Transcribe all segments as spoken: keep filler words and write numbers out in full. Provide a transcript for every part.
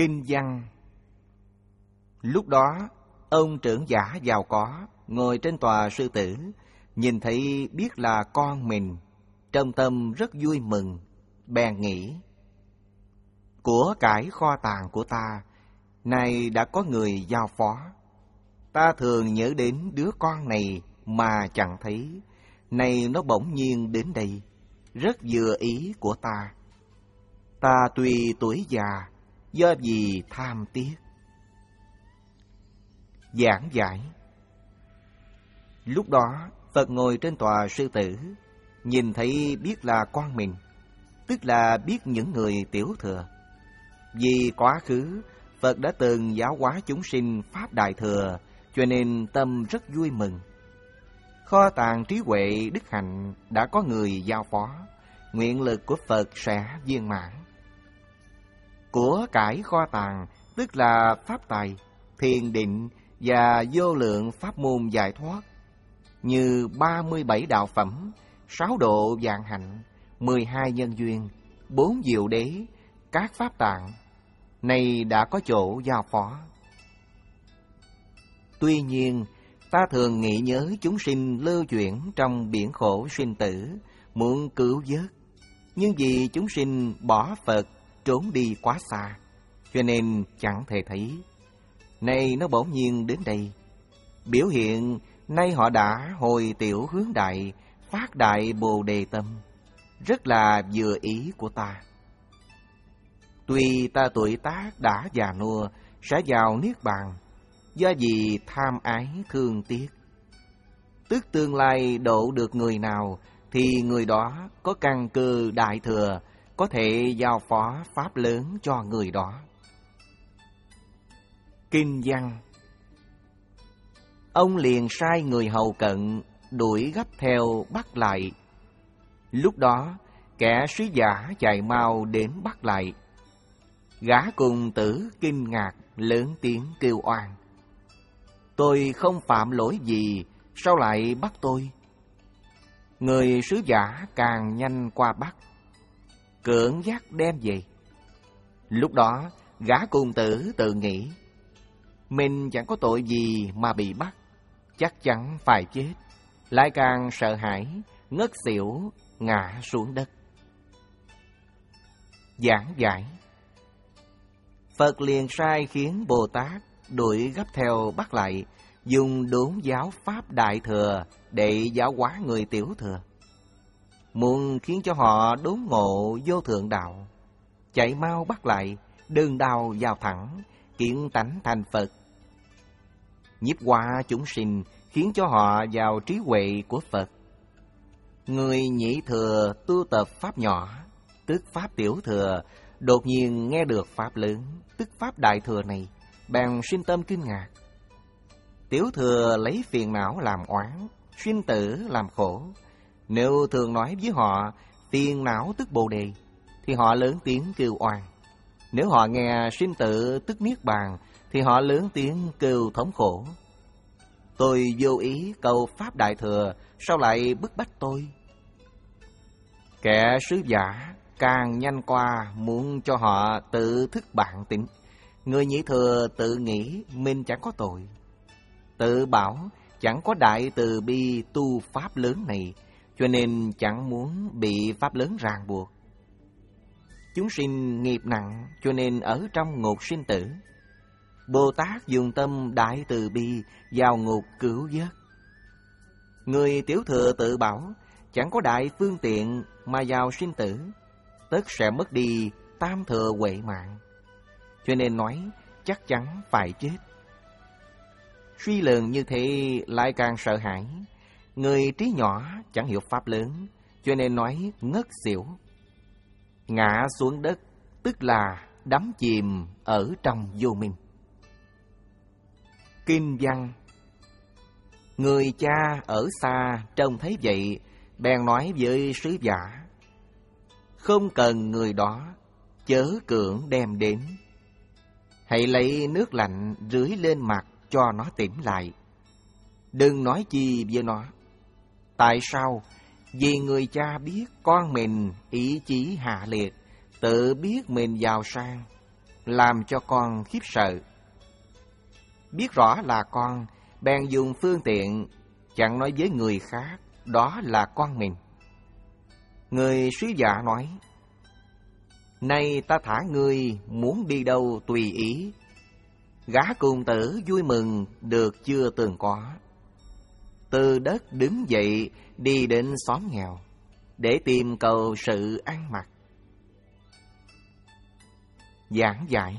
Kinh văn. Lúc đó, ông trưởng giả giàu có, ngồi trên tòa sư tử, nhìn thấy biết là con mình, trong tâm rất vui mừng, bèn nghĩ: của cải kho tàng của ta, nay đã có người giao phó. Ta thường nhớ đến đứa con này mà chẳng thấy, nay nó bỗng nhiên đến đây, rất vừa ý của ta. Ta tuy tuổi già, do gì tham tiếc. Giảng giải. Lúc đó, Phật ngồi trên tòa sư tử, nhìn thấy biết là con mình, tức là biết những người tiểu thừa. Vì quá khứ, Phật đã từng giáo hóa chúng sinh Pháp Đại Thừa, cho nên tâm rất vui mừng. Kho tàng trí huệ đức hạnh đã có người giao phó, nguyện lực của Phật sẽ viên mãn. Của cải kho tàng tức là pháp tài, thiền định và vô lượng pháp môn giải thoát, như ba mươi bảy đạo phẩm, sáu độ vạn hạnh, mười hai nhân duyên, bốn diệu đế, các pháp tạng, này đã có chỗ giao phó. Tuy nhiên, ta thường nghĩ nhớ chúng sinh lưu chuyển trong biển khổ sinh tử, muốn cứu vớt, nhưng vì chúng sinh bỏ Phật, trốn đi quá xa, cho nên chẳng thể thấy. Nay nó bỗng nhiên đến đây, biểu hiện nay họ đã hồi tiểu hướng đại, phát đại bồ đề tâm, rất là vừa ý của ta. Tuy ta tuổi tác đã già nua, sẽ vào niết bàn, do vì tham ái thương tiếc. Tức tương lai độ được người nào, thì người đó có căn cơ đại thừa, có thể giao phó pháp lớn cho người đó. Kinh văn. Ông liền sai người hầu cận đuổi gấp theo bắt lại. Lúc đó, kẻ sứ giả chạy mau đến bắt lại. Gã cùng tử kinh ngạc, lớn tiếng kêu oan: tôi không phạm lỗi gì, sao lại bắt tôi? Người sứ giả càng nhanh qua bắt, cưỡng dắt đem về. Lúc đó, gã cùng tử tự nghĩ: mình chẳng có tội gì mà bị bắt, chắc chắn phải chết. Lại càng sợ hãi, ngất xỉu, ngã xuống đất. Giảng giải. Phật liền sai khiến Bồ Tát đuổi gấp theo bắt lại, dùng đốn giáo pháp đại thừa để giáo hóa người tiểu thừa, muốn khiến cho họ đốn ngộ vô thượng đạo. Chạy mau bắt lại, đơn đao vào thẳng, kiện tánh thành Phật. Nhiếp hóa chúng sinh, khiến cho họ vào trí huệ của Phật. Người nhị thừa tu tập pháp nhỏ, tức pháp tiểu thừa, đột nhiên nghe được pháp lớn, tức pháp đại thừa này, bèn sinh tâm kinh ngạc. Tiểu thừa lấy phiền não làm oán, sinh tử làm khổ. Nếu thường nói với họ phiền não tức bồ đề, thì họ lớn tiếng kêu oan. Nếu họ nghe sinh tử tức niết bàn, thì họ lớn tiếng kêu thống khổ. Tôi vô ý cầu pháp đại thừa, sao lại bức bách tôi? Kẻ sứ giả càng nhanh qua, muốn cho họ tự thức bản tính. Người nhị thừa tự nghĩ mình chẳng có tội, tự bảo chẳng có đại từ bi tu pháp lớn này, cho nên chẳng muốn bị pháp lớn ràng buộc. Chúng sinh nghiệp nặng, cho nên ở trong ngục sinh tử. Bồ Tát dùng tâm đại từ bi vào ngục cứu vớt. Người tiểu thừa tự bảo chẳng có đại phương tiện mà vào sinh tử, tất sẽ mất đi tam thừa huệ mạng, cho nên nói chắc chắn phải chết. Suy lường như thế lại càng sợ hãi. Người trí nhỏ chẳng hiểu pháp lớn, cho nên nói ngất xỉu. Ngã xuống đất tức là đắm chìm ở trong vô minh. Kinh văn. Người cha ở xa trông thấy vậy, bèn nói với sứ giả: không cần người đó, chớ cưỡng đem đến. Hãy lấy nước lạnh rưới lên mặt cho nó tỉnh lại. Đừng nói chi với nó. Tại sao? Vì người cha biết con mình ý chí hạ liệt, tự biết mình giàu sang, làm cho con khiếp sợ. Biết rõ là con, bèn dùng phương tiện, chẳng nói với người khác, đó là con mình. Người sứ giả nói, nay ta thả ngươi muốn đi đâu tùy ý. Gã cùng tử vui mừng được chưa từng có. Từ đất đứng dậy đi đến xóm nghèo, để tìm cầu sự ăn mặc. Giảng giải.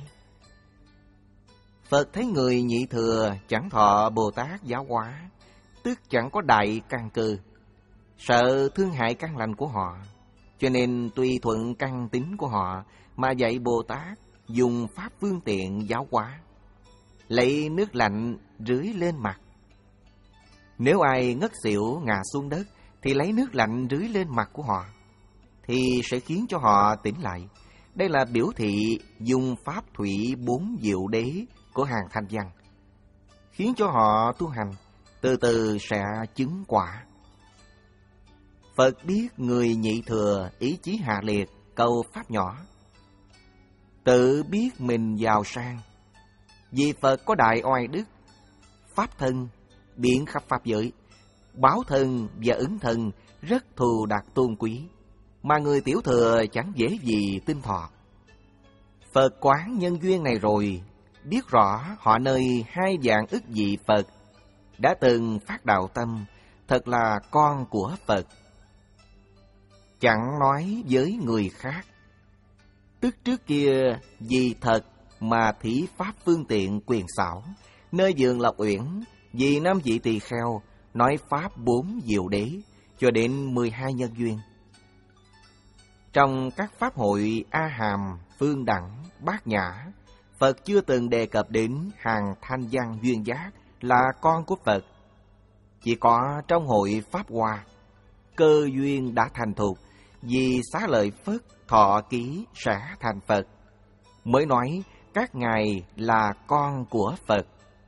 Phật thấy người nhị thừa chẳng thọ Bồ Tát giáo hóa, tức chẳng có đại căn cơ, sợ thương hại căn lành của họ, cho nên tùy thuận căn tính của họ mà dạy Bồ Tát dùng pháp phương tiện giáo hóa, lấy nước lạnh rưới lên mặt. Nếu ai ngất xỉu ngã xuống đất thì lấy nước lạnh rưới lên mặt của họ, thì sẽ khiến cho họ tỉnh lại. Đây là biểu thị dùng pháp thủy bốn diệu đế của hàng thanh văn, khiến cho họ tu hành, từ từ sẽ chứng quả. Phật biết người nhị thừa ý chí hạ liệt, cầu pháp nhỏ, tự biết mình giàu sang. Vì Phật có đại oai đức, pháp thân, biện khắp pháp giới, báo thân và ứng thân rất thù đặc tôn quý, mà người tiểu thừa chẳng dễ gì tin thọ. Phật quán nhân duyên này rồi, biết rõ họ nơi hai dạng ức vị Phật đã từng phát đạo tâm, thật là con của Phật. Chẳng nói với người khác, tức trước kia vì thật mà thí pháp phương tiện quyền xảo, nơi vườn Lộc Uyển vì năm vị tỳ kheo nói pháp bốn diệu đế cho đến mười hai nhân duyên. Trong các pháp hội A Hàm, Phương Đẳng, Bát Nhã, Phật chưa từng đề cập đến hàng thanh văn duyên giác là con của Phật. Chỉ có trong hội Pháp Hoa, cơ duyên đã thành thục, vì xá lợi Phất thọ ký sẽ thành Phật, mới nói các ngài là con của Phật.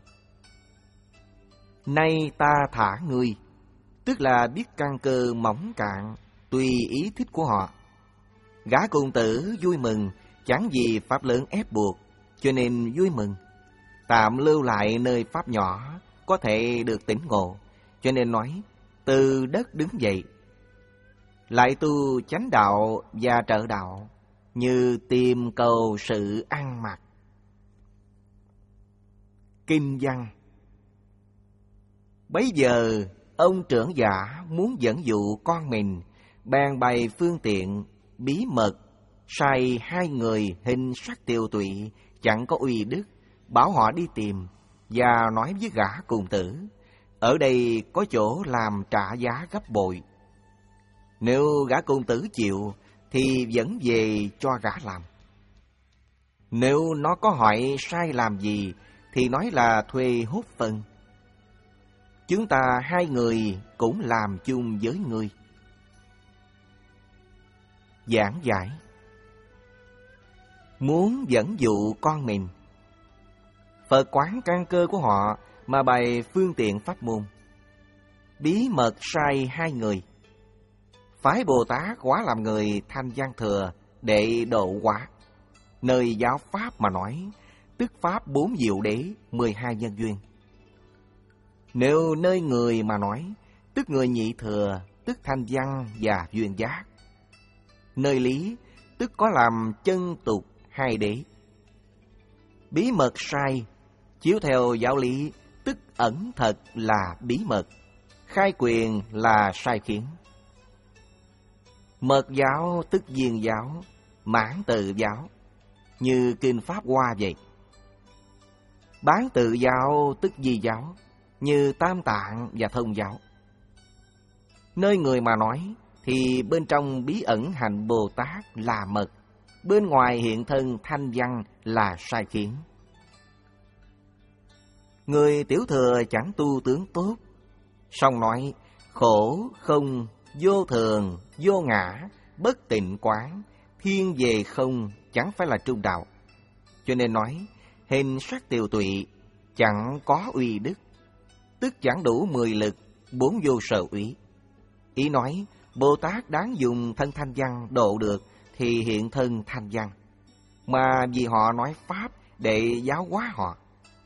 Nay ta thả ngươi, tức là biết căn cơ mỏng cạn, tùy ý thích của họ. Gã cùng tử vui mừng, chẳng vì pháp lớn ép buộc, cho nên vui mừng. Tạm lưu lại nơi pháp nhỏ, có thể được tỉnh ngộ, cho nên nói từ đất đứng dậy. Lại tu chánh đạo và trợ đạo, như tìm cầu sự ăn mặc. Kinh văn. Bấy giờ ông trưởng giả muốn dẫn dụ con mình, bèn bày phương tiện bí mật, sai hai người hình sắc tiều tụy, chẳng có uy đức, bảo họ đi tìm, và nói với gã cùng tử, ở đây có chỗ làm trả giá gấp bội. Nếu gã cùng tử chịu, thì dẫn về cho gã làm. Nếu nó có hỏi sai làm gì, thì nói là thuê hốt phân. Chúng ta hai người cũng làm chung với ngươi. Giảng giải. Muốn dẫn dụ con mình, Phật quán căn cơ của họ mà bày phương tiện pháp môn, bí mật sai hai người, phái Bồ Tát hóa làm người thanh văn thừa để độ hóa. Nơi giáo pháp mà nói, tức pháp bốn diệu đế, mười hai nhân duyên. Nếu nơi người mà nói, tức người nhị thừa, tức thanh văn và duyên giác. Nơi lý, tức có làm chân tục hai đế. Bí mật sai, chiếu theo giáo lý, tức ẩn thật là bí mật, khai quyền là sai khiến. Mật giáo tức viên giáo, mãn tự giáo, như kinh Pháp Hoa vậy. Bán tự giáo tức di giáo, như Tam Tạng và Thông giáo. Nơi người mà nói, thì bên trong bí ẩn hành Bồ Tát là mật, bên ngoài hiện thân thanh văn là sai khiến. Người tiểu thừa chẳng tu tướng tốt, song nói khổ không, vô thường, vô ngã, bất tịnh quán, thiên về không, chẳng phải là trung đạo. Cho nên nói hình sắc tiều tụy, chẳng có uy đức, tức chẳng đủ mười lực, bốn vô sở úy. Ý nói Bồ Tát đáng dùng thân thanh văn độ được, thì hiện thân thanh văn. mà vì họ nói Pháp để giáo hóa họ.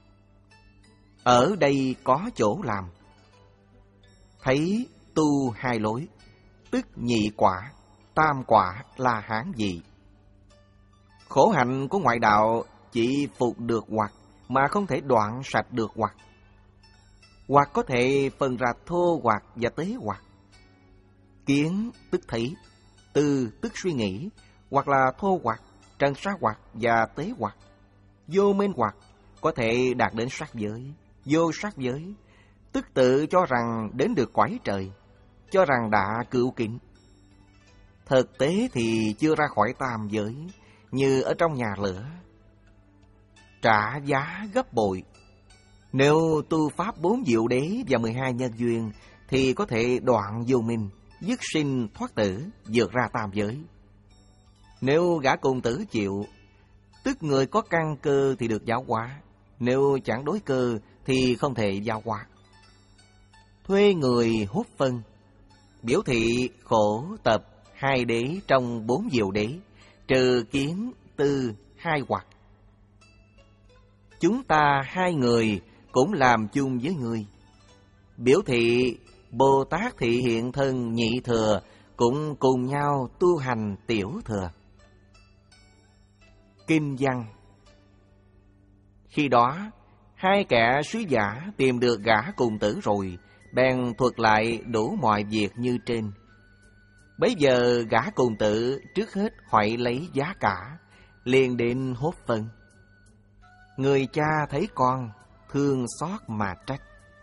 Ở đây có chỗ làm. Thấy tu hai lối, tức nhị quả, tam quả là hán gì. Khổ hạnh của ngoại đạo chỉ phục được hoặc, mà không thể đoạn sạch được hoặc. Hoặc có thể phân ra thô hoặc và tế hoặc. Kiến tức thấy, tư tức suy nghĩ, hoặc là thô hoặc, trần sa hoặc và tế hoặc. Vô minh hoặc có thể đạt đến sắc giới, vô sắc giới, tức tự cho rằng đến được cõi trời, cho rằng đã cửu kính. Thực tế thì chưa ra khỏi tam giới, như ở trong nhà lửa. Trả giá gấp bội. Nếu tu pháp bốn diệu đế và mười hai nhân duyên thì có thể đoạn vô minh, dứt sinh thoát tử, vượt ra tam giới. Nếu gã cùng tử chịu, tức người có căn cơ thì được giáo hóa, nếu chẳng đối cơ thì không thể giáo hóa. Thuê người hút phân, biểu thị khổ tập hai đế trong bốn diệu đế, trừ kiến tư hai hoặc. Chúng ta hai người cũng làm chung với ngươi, biểu thị Bồ Tát thị hiện thân nhị thừa cũng cùng nhau tu hành tiểu thừa. Kinh văn. Khi đó, hai kẻ sứ giả tìm được gã cùng tử rồi, bèn thuật lại đủ mọi việc như trên. Bấy giờ gã cùng tử trước hết hỏi lấy giá cả, liền đến hốt phân. Người cha thấy con, thương xót mà trách.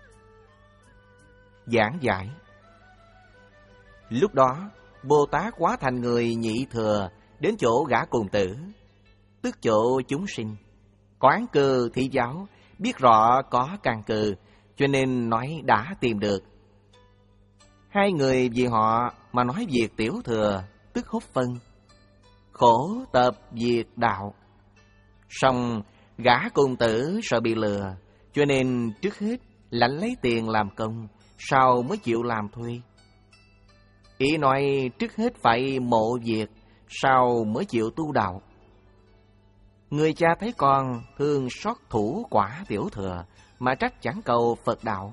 Giảng giải. Lúc đó, Bồ Tát hóa thành người nhị thừa, đến chỗ gã cùng tử, tức chỗ chúng sinh. Quán cơ thị giáo, biết rõ có căn cơ, cho nên nói đã tìm được. Hai người vì họ mà nói việc tiểu thừa, tức hốt phân. Khổ tập việc đạo. Song gã cùng tử sợ bị lừa, cho nên trước hết lãnh lấy tiền làm công, sau mới chịu làm thuê. Ý nói trước hết phải mộ việc, sau mới chịu tu đạo. Người cha thấy con thương xót thủ quả tiểu thừa, mà trách chẳng cầu Phật đạo.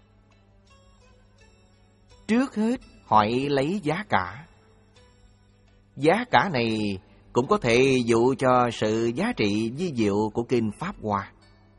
Trước hết hỏi lấy giá cả. Giá cả này cũng có thể dụ cho sự giá trị vi diệu của Kinh Pháp Hoa.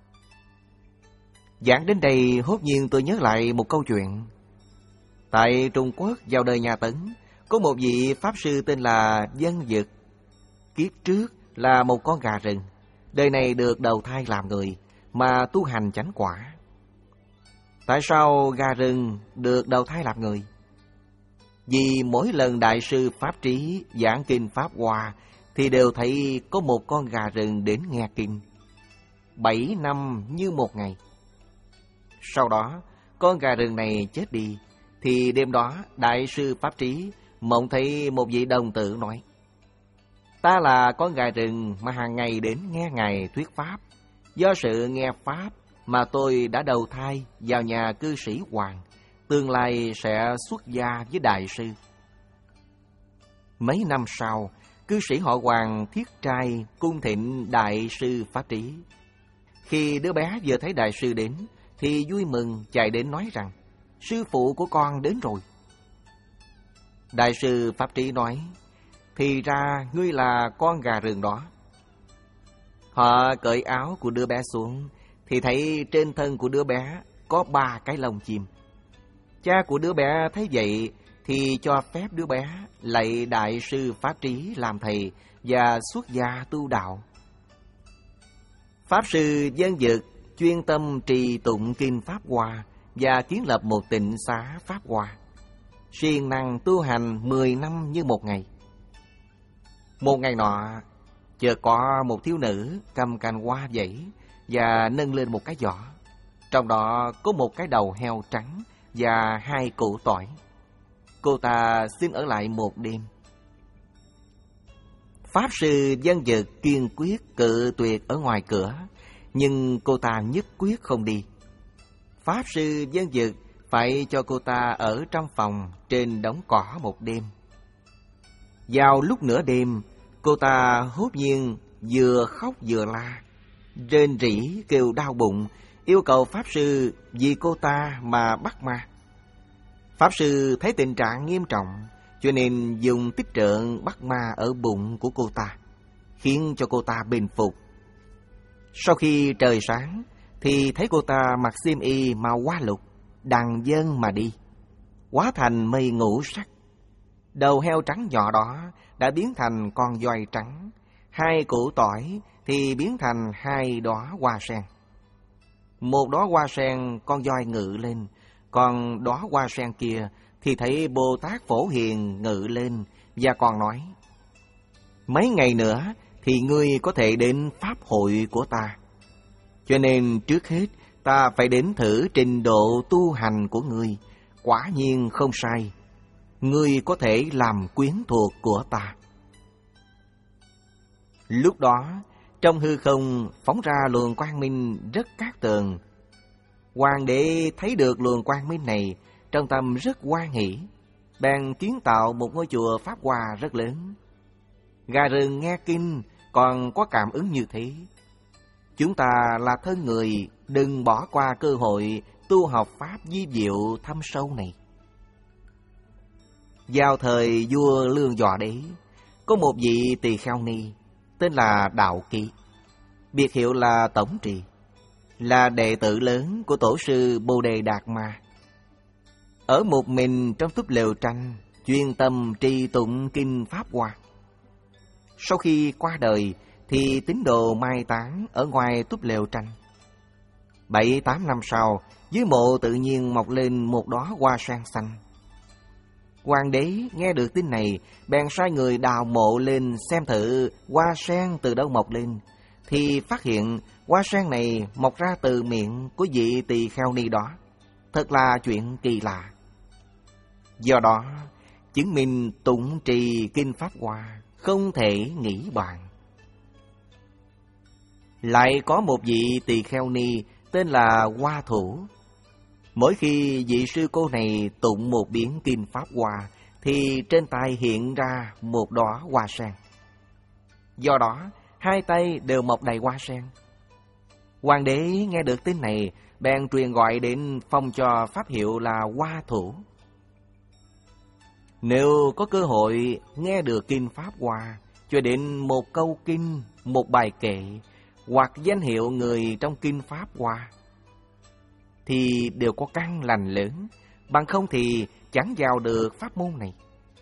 Giảng đến đây, hốt nhiên tôi nhớ lại một câu chuyện. Tại Trung Quốc vào đời nhà Tấn, có một vị Pháp Sư tên là Dân Dực. Kiếp trước là một con gà rừng, đời này được đầu thai làm người, mà tu hành chánh quả. Tại sao gà rừng được đầu thai làm người? Vì mỗi lần Đại sư Pháp Trí giảng Kinh Pháp Hoa thì đều thấy có một con gà rừng đến nghe kinh. Bảy năm như một ngày. Sau đó, con gà rừng này chết đi, thì đêm đó Đại sư Pháp Trí mộng thấy một vị đồng tử nói: Ta là con gà rừng mà hàng ngày đến nghe Ngài thuyết Pháp. Do sự nghe Pháp mà tôi đã đầu thai vào nhà cư sĩ Hoàng, tương lai sẽ xuất gia với Đại sư. Mấy năm sau, cư sĩ họ Hoàng thiết trai cung thịnh Đại sư Pháp Trí. Khi đứa bé vừa thấy Đại sư đến, thì vui mừng chạy đến nói rằng: Sư phụ của con đến rồi. Đại sư Pháp Trí nói: Thì ra ngươi là con gà rừng đó. Họ cởi áo của đứa bé xuống, thì thấy trên thân của đứa bé có ba cái lông chim. Cha của đứa bé thấy vậy thì cho phép đứa bé lạy Đại sư Pháp Trí làm thầy và xuất gia tu đạo. Pháp sư Dân Dực chuyên tâm trì tụng Kinh Pháp Hoa và kiến lập một tịnh xá Pháp Hoa, siêng năng tu hành mười năm như một ngày. Một ngày nọ, chợt có một thiếu nữ cầm cành hoa vẫy và nâng lên một cái giỏ. Trong đó có một cái đầu heo trắng và hai củ tỏi. Cô ta xin ở lại một đêm. Pháp sư Dân Dực kiên quyết cự tuyệt ở ngoài cửa, nhưng cô ta nhất quyết không đi. Pháp sư Dân Dực phải cho cô ta ở trong phòng trên đống cỏ một đêm. Vào lúc nửa đêm, cô ta hốt nhiên vừa khóc vừa la, rên rỉ kêu đau bụng, yêu cầu Pháp Sư vì cô ta mà bắt ma. Pháp Sư thấy tình trạng nghiêm trọng, cho nên dùng tích trượng bắt ma ở bụng của cô ta, khiến cho cô ta bình phục. Sau khi trời sáng, thì thấy cô ta mặc xiêm y màu hoa lục, đằng dâng mà đi, hóa thành mây ngũ sắc. Đầu heo trắng nhỏ đó đã biến thành con voi trắng, hai củ tỏi thì biến thành hai đóa hoa sen. Một đóa hoa sen con voi ngự lên, còn đóa hoa sen kia thì thấy Bồ Tát Phổ Hiền ngự lên và còn nói: mấy ngày nữa thì ngươi có thể đến pháp hội của ta, cho nên trước hết ta phải đến thử trình độ tu hành của ngươi. Quả nhiên không sai, ngươi có thể làm quyến thuộc của ta. Lúc đó trong hư không phóng ra luồng quang minh rất cát tường. Hoàng đế thấy được luồng quang minh này, trong tâm rất hoan hỷ, bèn kiến tạo một ngôi chùa Pháp Hoa rất lớn. Gà rừng nghe kinh còn có cảm ứng như thế. Chúng ta là thân người, đừng bỏ qua cơ hội tu học Pháp di diệu thâm sâu này. Vào thời vua Lương Dọa Đế, có một vị tỳ kheo ni tên là Đạo Kỳ, biệt hiệu là Tổng Trì, là đệ tử lớn của tổ sư Bồ Đề Đạt Ma. Ở một mình trong túp lều tranh, chuyên tâm trì tụng kinh Pháp Hoa. Sau khi qua đời thì tín đồ mai táng ở ngoài túp lều tranh. Bảy tám năm sau, dưới mộ tự nhiên mọc lên một đóa hoa sen xanh. Hoàng đế nghe được tin này, bèn sai người đào mộ lên xem thử hoa sen từ đâu mọc lên, thì phát hiện hoa sen này mọc ra từ miệng của vị tỳ kheo ni đó. Thật là chuyện kỳ lạ. Do đó, chứng minh tụng trì kinh Pháp Hoa không thể nghĩ bàn. Lại có một vị tỳ kheo ni tên là Hoa Thủ. Mỗi khi vị sư cô này tụng một biến kinh Pháp Hoa, thì trên tay hiện ra một đóa hoa sen. Do đó, hai tay đều mọc đầy hoa sen. Hoàng đế nghe được tin này, bèn truyền gọi đến phong cho pháp hiệu là Hoa Thủ. Nếu có cơ hội nghe được kinh Pháp Hoa, cho đến một câu kinh, một bài kệ, hoặc danh hiệu người trong kinh Pháp Hoa, thì đều có căn lành lớn, bằng không thì chẳng vào được pháp môn này.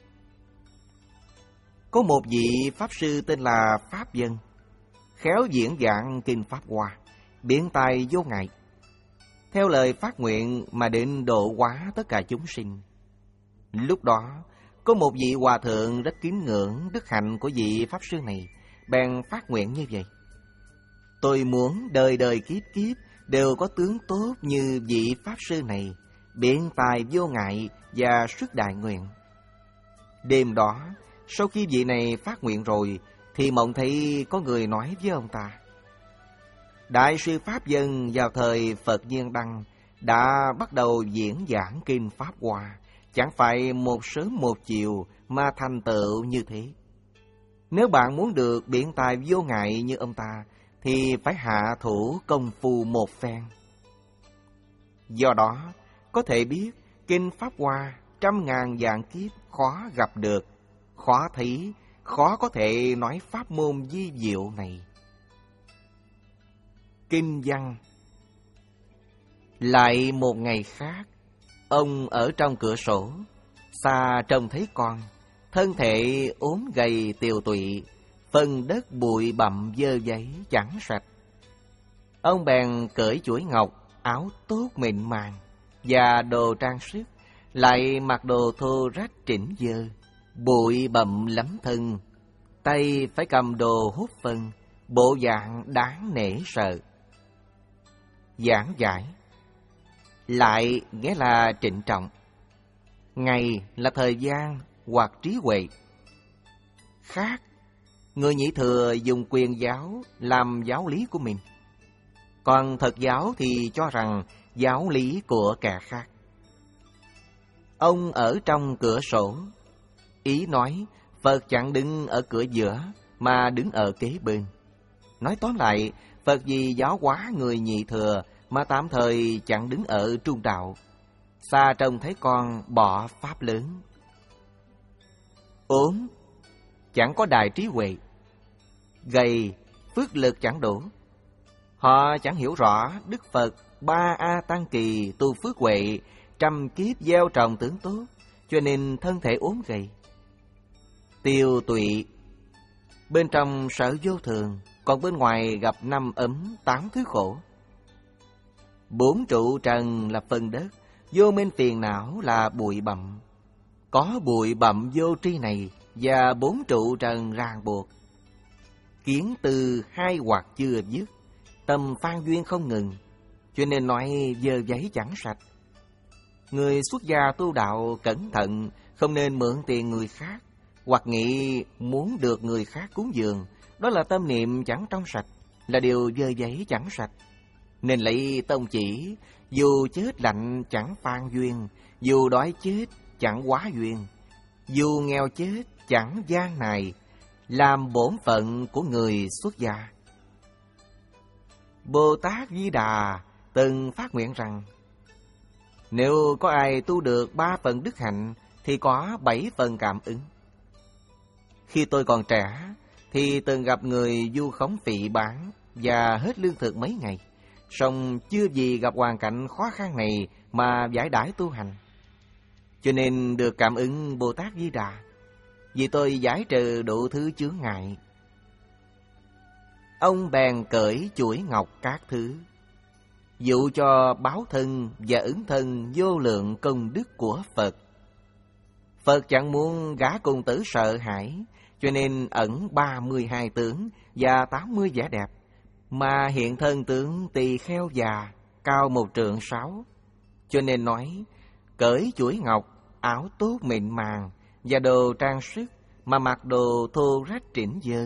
Có một vị Pháp Sư tên là Pháp Dân, khéo diễn giảng kinh Pháp Hoa, biện tài vô ngại, theo lời phát nguyện mà định độ hóa tất cả chúng sinh. Lúc đó, có một vị hòa thượng rất kính ngưỡng đức hạnh của vị Pháp Sư này, bèn phát nguyện như vậy: tôi muốn đời đời kiếp kiếp đều có tướng tốt như vị Pháp Sư này, biện tài vô ngại và xuất đại nguyện. Đêm đó, sau khi vị này phát nguyện rồi, thì mộng thấy có người nói với ông ta: Đại sư Pháp Dân vào thời Phật Nhiên Đăng đã bắt đầu diễn giảng kinh Pháp Hoa, chẳng phải một sớm một chiều mà thành tựu như thế. Nếu bạn muốn được biện tài vô ngại như ông ta, thì phải hạ thủ công phu một phen. Do đó, có thể biết kinh Pháp Hoa trăm ngàn vạn kiếp khó gặp được, khó thấy, khó có thể nói pháp môn di diệu này. Kinh văn. Lại một ngày khác, ông ở trong cửa sổ, xa trông thấy con, thân thể ốm gầy tiều tụy, phần đất bụi bặm dơ giấy chẳng sạch. Ông bèn cởi chuỗi ngọc, áo tốt mịn màng và đồ trang sức, lại mặc đồ thô rách chỉnh dơ, bụi bặm lấm thân, tay phải cầm đồ hút phân, bộ dạng đáng nể sợ. Giảng giải lại nghĩa là trịnh trọng, ngày là thời gian hoặc trí huệ. Khác, người Nhị Thừa dùng quyền giáo làm giáo lý của mình, còn Thật giáo thì cho rằng giáo lý của kẻ khác. Ông ở trong cửa sổ, ý nói Phật chẳng đứng ở cửa giữa mà đứng ở kế bên, Nói tóm lại, Phật vì giáo hóa người nhị thừa mà tạm thời chẳng đứng ở trung đạo, xa trông thấy con bỏ pháp lớn. Ốm, chẳng có đại trí huệ. Gầy, phước lực chẳng đủ. Họ chẳng hiểu rõ Đức Phật ba A Tăng Kỳ tu phước huệ, trăm kiếp gieo trồng tướng tốt, cho nên thân thể ốm gầy. Tiêu tụy, bên trong sở vô thường, còn bên ngoài gặp năm ấm tám thứ khổ. Bốn trụ trần là phần đất, vô minh phiền não là bụi bặm. Có bụi bặm vô tri này và bốn trụ trần ràng buộc. Kiến từ hai hoặc chưa dứt, tâm phan duyên không ngừng, cho nên nói dơ giấy chẳng sạch. Người xuất gia tu đạo cẩn thận, không nên mượn tiền người khác, hoặc nghĩ muốn được người khác cúng dường, đó là tâm niệm chẳng trong sạch, là điều dơ giấy chẳng sạch. Nên lấy tông chỉ, dù chết lạnh chẳng phan duyên, dù đói chết chẳng quá duyên, dù nghèo chết chẳng gian này, làm bổn phận của người xuất gia. Bồ Tát Di Đà từng phát nguyện rằng, nếu có ai tu được ba phần đức hạnh thì có bảy phần cảm ứng. Khi tôi còn trẻ thì từng gặp người vu khống phỉ báng và hết lương thực mấy ngày, song chưa gì gặp hoàn cảnh khó khăn này mà giải đãi tu hành, cho nên được cảm ứng Bồ Tát Di Đà, vì tôi giải trừ đủ thứ chướng ngại. Ông bèn cởi chuỗi ngọc các thứ, dụ cho báo thân và ứng thân vô lượng công đức của Phật. Phật chẳng muốn gã cung tử sợ hãi, cho nên ẩn ba mươi hai tướng và tám mươi vẻ đẹp, mà hiện thân tướng tỳ kheo già, cao một trượng sáu, cho nên nói cởi chuỗi ngọc, áo tốt mịn màng và đồ trang sức, mà mặc đồ thô rách trĩnh dơ.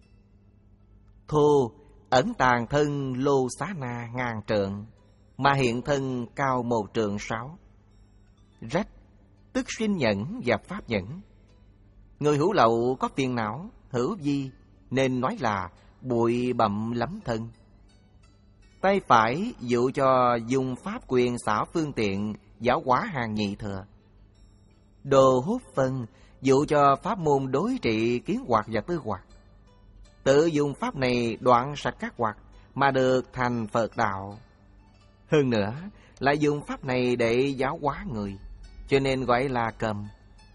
Thô ẩn tàng thân lô xá na ngàn trượng, mà hiện thân cao một trượng sáu. Rách tức sinh nhẫn và pháp nhẫn. Người hữu lậu có phiền não, hữu vi, nên nói là bụi bặm lắm thân. Tay phải dụ cho dùng pháp quyền xảo phương tiện giáo hóa hàng nhị thừa. Đồ hút phân dụ cho pháp môn đối trị kiến hoạt và tư hoạt. Tự dùng pháp này đoạn sạch các hoạt mà được thành Phật đạo. Hơn nữa, lại dùng pháp này để giáo hóa người, cho nên gọi là cầm.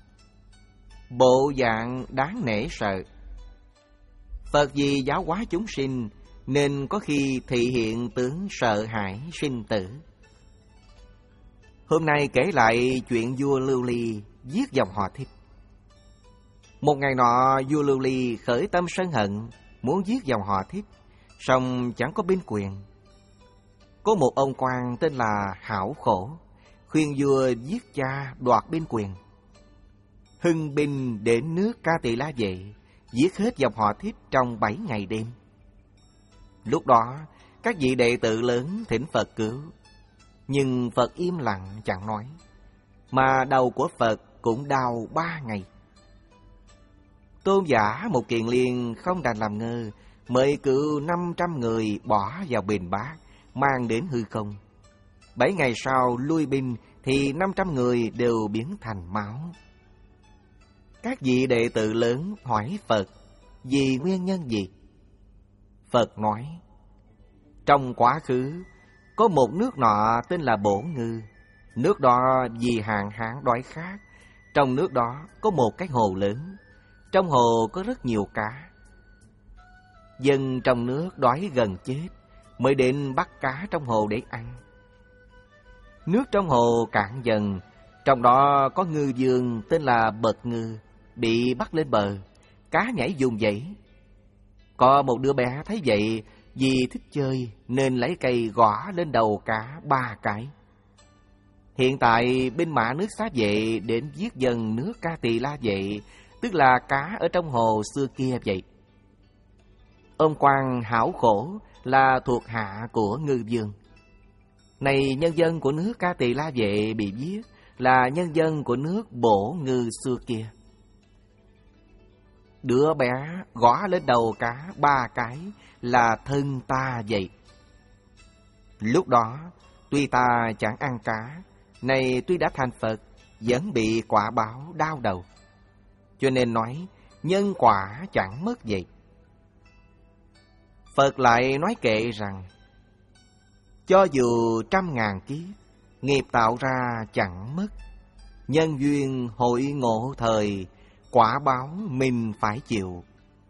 Bộ dạng đáng nể sợ. Phật vì giáo hóa chúng sinh, nên có khi thị hiện tướng sợ hãi sinh tử. Hôm nay kể lại chuyện vua Lưu Ly giết dòng họ Thích. Một ngày nọ, vua Lưu Ly khởi tâm sân hận, muốn giết dòng họ Thích, song chẳng có binh quyền. Có một ông quan tên là Hảo Khổ, khuyên vua giết cha đoạt binh quyền. Hưng binh đến nước Ca Tỳ La Vệ, giết hết dòng họ Thích trong bảy ngày đêm. Lúc đó, các vị đệ tử lớn thỉnh Phật cứu, nhưng Phật im lặng chẳng nói, mà đầu của Phật cũng đau ba ngày. Tôn giả một Kiền Liên không đành làm ngơ, mời cự năm trăm người bỏ vào bình bát, mang đến hư không. Bảy ngày sau lui binh thì năm trăm người đều biến thành máu. Các vị đệ tử lớn hỏi Phật vì nguyên nhân gì? Phật nói, trong quá khứ có một nước nọ tên là Bổ Ngư. Nước đó vì hạn hán đói khát. Trong nước đó có một cái hồ lớn, trong hồ có rất nhiều cá. Dân trong nước đói gần chết, mới đến bắt cá trong hồ để ăn. Nước trong hồ cạn dần, trong đó có ngư dương tên là Bật Ngư, bị bắt lên bờ, cá nhảy vùng dậy. Có một đứa bé thấy vậy, vì thích chơi nên lấy cây gõ lên đầu cá ba cái. Hiện tại binh mã nước Xá Vệ đến giết dân nước Ca Tỳ La Vệ, tức là cá ở trong hồ xưa kia vậy. Ông quan Hảo Khổ là thuộc hạ của ngư dương. Này nhân dân của nước Ca Tỳ La Vệ bị giết là nhân dân của nước Bổ Ngư xưa kia. Đứa bé gõ lên đầu cá ba cái là thân ta vậy. Lúc đó, tuy ta chẳng ăn cá, nay tuy đã thành Phật, vẫn bị quả báo đau đầu. Cho nên nói, nhân quả chẳng mất vậy. Phật lại nói kệ rằng, cho dù trăm ngàn kiếp, nghiệp tạo ra chẳng mất. Nhân duyên hội ngộ thời, quả báo mình phải chịu.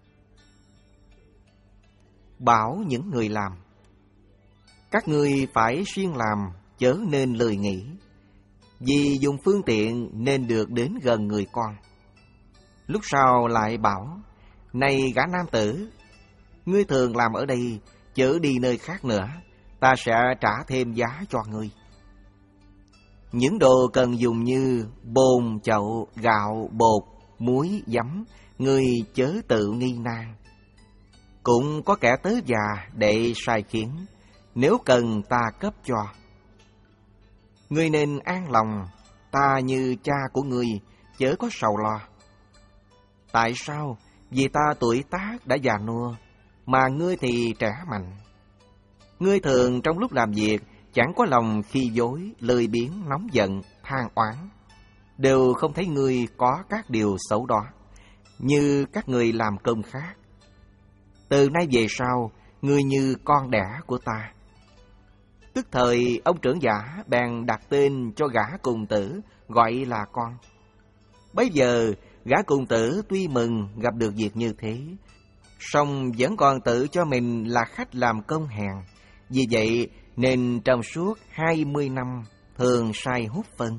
Bảo những người làm, các ngươi phải siêng làm, chớ nên lười nghĩ. Vì dùng phương tiện nên được đến gần người con. Lúc sau lại bảo, này gã nam tử, ngươi thường làm ở đây, chớ đi nơi khác nữa, ta sẽ trả thêm giá cho ngươi. Những đồ cần dùng như bồn, chậu, gạo, bột, muối, giấm, ngươi chớ tự nghi nan. Cũng có kẻ tới già để sai khiến, nếu cần ta cấp cho. Ngươi nên an lòng, ta như cha của ngươi, chớ có sầu lo. Tại sao? Vì ta tuổi tác đã già nua, mà ngươi thì trẻ mạnh. Ngươi thường trong lúc làm việc chẳng có lòng khi dối, lười biếng, nóng giận, than oán, đều không thấy ngươi có các điều xấu đó, như các người làm công khác. Từ nay về sau, ngươi như con đẻ của ta. Tức thời ông trưởng giả bèn đặt tên cho gã cùng tử, gọi là con. Bấy giờ gã cùng tử tuy mừng gặp được việc như thế, song vẫn còn tự cho mình là khách làm công hèn. Vì vậy nên trong suốt hai mươi năm thường sai hút phân.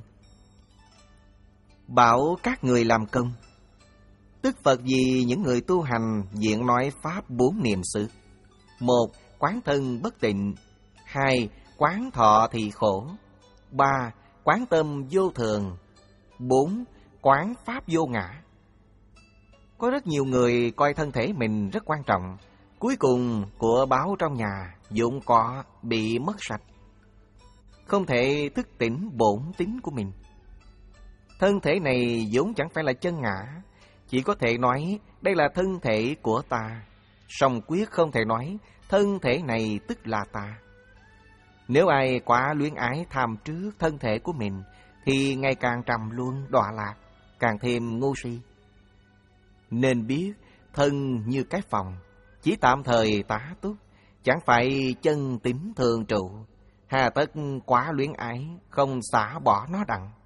Bảo các người làm công, tức Phật vì những người tu hành diện nói pháp bốn niệm xứ. Một, quán thân bất tịnh. Hai, quán thọ thì khổ. Ba, quán tâm vô thường. Bốn, quán pháp vô ngã. Có rất nhiều người coi thân thể mình rất quan trọng, cuối cùng của báo trong nhà vốn có bị mất sạch, không thể thức tỉnh bổn tính của mình. Thân thể này vốn chẳng phải là chân ngã, chỉ có thể nói đây là thân thể của ta, song quyết không thể nói thân thể này tức là ta. Nếu ai quá luyến ái tham trước thân thể của mình, thì ngày càng trầm luân đọa lạc, càng thêm ngu si. Nên biết thân như cái phòng, chỉ tạm thời tá túc, chẳng phải chân tín thường trụ. Hà tất quá luyến ái, không xả bỏ nó đặng.